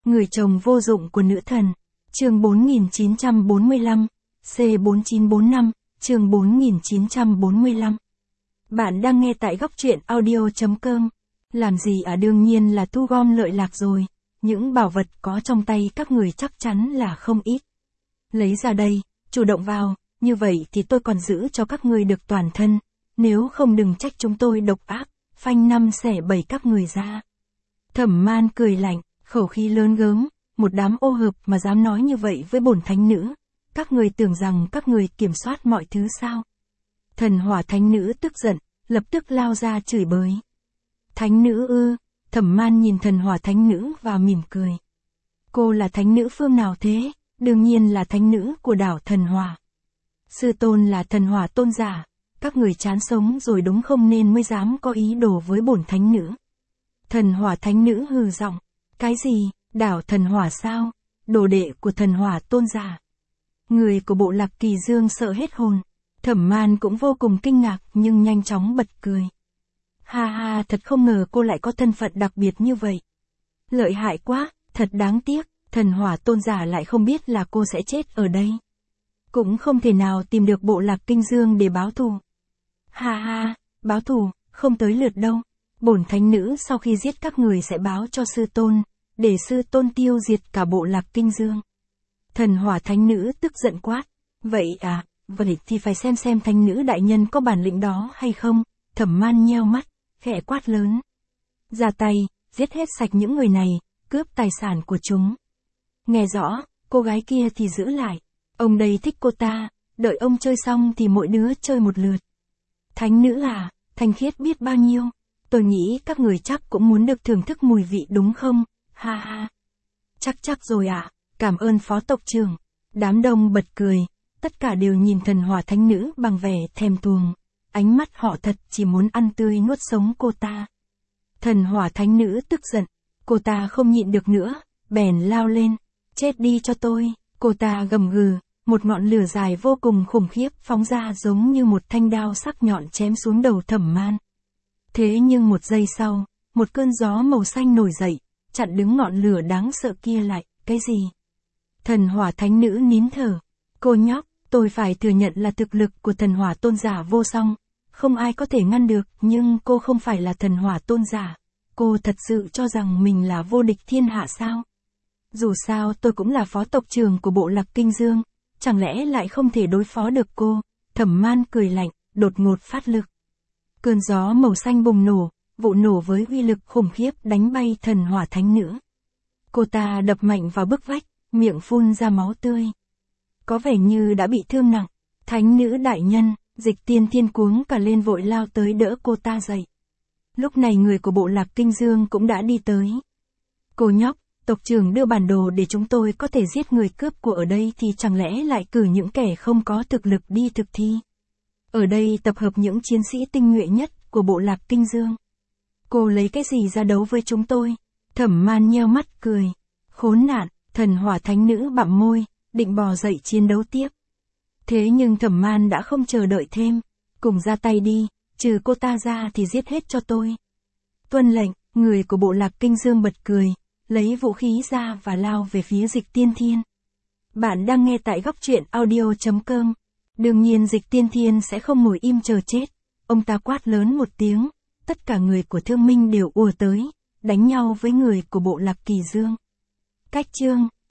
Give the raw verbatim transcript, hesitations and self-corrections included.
Người chồng vô dụng của nữ thần. Chương bốn nghìn chín trăm bốn mươi lăm, C bốn chín bốn năm, chương bốn nghìn chín trăm bốn mươi lăm. Bạn đang nghe tại góc truyện audio.com. Làm gì à, đương nhiên là thu gom lợi lạc rồi. Những bảo vật có trong tay các người chắc chắn là không ít. Lấy ra đây, chủ động vào, như vậy thì tôi còn giữ cho các người được toàn thân. Nếu không đừng trách chúng tôi độc ác, phanh năm xẻ bảy các người ra. Thẩm Man cười lạnh, khẩu khí lớn gớm, một đám ô hợp mà dám nói như vậy với bổn thánh nữ. Các người tưởng rằng các người kiểm soát mọi thứ sao? Thần hỏa thánh nữ tức giận, lập tức lao ra chửi bới. Thánh nữ ư? Thẩm Man nhìn thần hỏa thánh nữ và mỉm cười. Cô là thánh nữ phương nào thế? Đương nhiên là thánh nữ của đảo thần hỏa. Sư tôn là thần hỏa tôn giả. Các người chán sống rồi đúng không, nên mới dám có ý đồ với bổn thánh nữ. Thần hỏa thánh nữ hừ giọng. Cái gì? Đảo thần hỏa sao? Đồ đệ của thần hỏa tôn giả. Người của bộ lạc Kỳ Dương sợ hết hồn. Thẩm Man cũng vô cùng kinh ngạc nhưng nhanh chóng bật cười. Ha ha, thật không ngờ cô lại có thân phận đặc biệt như vậy. Lợi hại quá, thật đáng tiếc, thần hỏa tôn giả lại không biết là cô sẽ chết ở đây. Cũng không thể nào tìm được bộ lạc Kinh Dương để báo thù. Ha ha, báo thù, không tới lượt đâu. Bổn thánh nữ sau khi giết các người sẽ báo cho sư tôn, để sư tôn tiêu diệt cả bộ lạc Kinh Dương. Thần hỏa thánh nữ tức giận quát. Vậy à, vậy thì phải xem xem thánh nữ đại nhân có bản lĩnh đó hay không. Thẩm Man nheo mắt, khẽ quát lớn. Ra tay, giết hết sạch những người này, cướp tài sản của chúng. Nghe rõ, cô gái kia thì giữ lại. Ông đây thích cô ta, đợi ông chơi xong thì mỗi đứa chơi một lượt. Thánh nữ à, thanh khiết biết bao nhiêu. Tôi nghĩ các người chắc cũng muốn được thưởng thức mùi vị đúng không? Ha ha. Chắc chắc rồi ạ, à. Cảm ơn phó tộc trưởng. Đám đông bật cười, tất cả đều nhìn thần hỏa thánh nữ bằng vẻ thèm thuồng. Ánh mắt họ thật chỉ muốn ăn tươi nuốt sống cô ta. Thần hỏa thánh nữ tức giận, cô ta không nhịn được nữa, bèn lao lên. Chết đi cho tôi, cô ta gầm gừ, một ngọn lửa dài vô cùng khủng khiếp phóng ra giống như một thanh đao sắc nhọn chém xuống đầu Thẩm Man. Thế nhưng một giây sau, một cơn gió màu xanh nổi dậy, chặn đứng ngọn lửa đáng sợ kia lại. Cái gì? Thần hỏa thánh nữ nín thở. Cô nhóc, tôi phải thừa nhận là thực lực của thần hỏa tôn giả vô song. Không ai có thể ngăn được, nhưng cô không phải là thần hỏa tôn giả. Cô thật sự cho rằng mình là vô địch thiên hạ sao? Dù sao tôi cũng là phó tộc trưởng của bộ lạc Kinh Dương. Chẳng lẽ lại không thể đối phó được cô? Thẩm Man cười lạnh, đột ngột phát lực. Cơn gió màu xanh bùng nổ, vụ nổ với uy lực khủng khiếp đánh bay thần hỏa thánh nữ. Cô ta đập mạnh vào bức vách, miệng phun ra máu tươi. Có vẻ như đã bị thương nặng. Thánh nữ đại nhân, Dịch Tiên Thiên cuống cả lên vội lao tới đỡ cô ta dậy. Lúc này người của bộ lạc Kinh Dương cũng đã đi tới. Cô nhóc, tộc trưởng đưa bản đồ để chúng tôi có thể giết người cướp của ở đây thì chẳng lẽ lại cử những kẻ không có thực lực đi thực thi. Ở đây tập hợp những chiến sĩ tinh nhuệ nhất của bộ lạc Kinh Dương. Cô lấy cái gì ra đấu với chúng tôi? Thẩm Man nheo mắt cười. Khốn nạn, thần hỏa thánh nữ bặm môi, định bò dậy chiến đấu tiếp. Thế nhưng Thẩm Man đã không chờ đợi thêm. Cùng ra tay đi, trừ cô ta ra thì giết hết cho tôi. Tuân lệnh, người của bộ lạc Kinh Dương bật cười, lấy vũ khí ra và lao về phía Dịch Tiên Thiên. Bạn đang nghe tại góc truyện audio.com. Đương nhiên Dịch Tiên Thiên sẽ không ngồi im chờ chết. Ông ta quát lớn một tiếng, tất cả người của Thương Minh đều ùa tới, đánh nhau với người của bộ lạc Kỳ Dương. Cách chương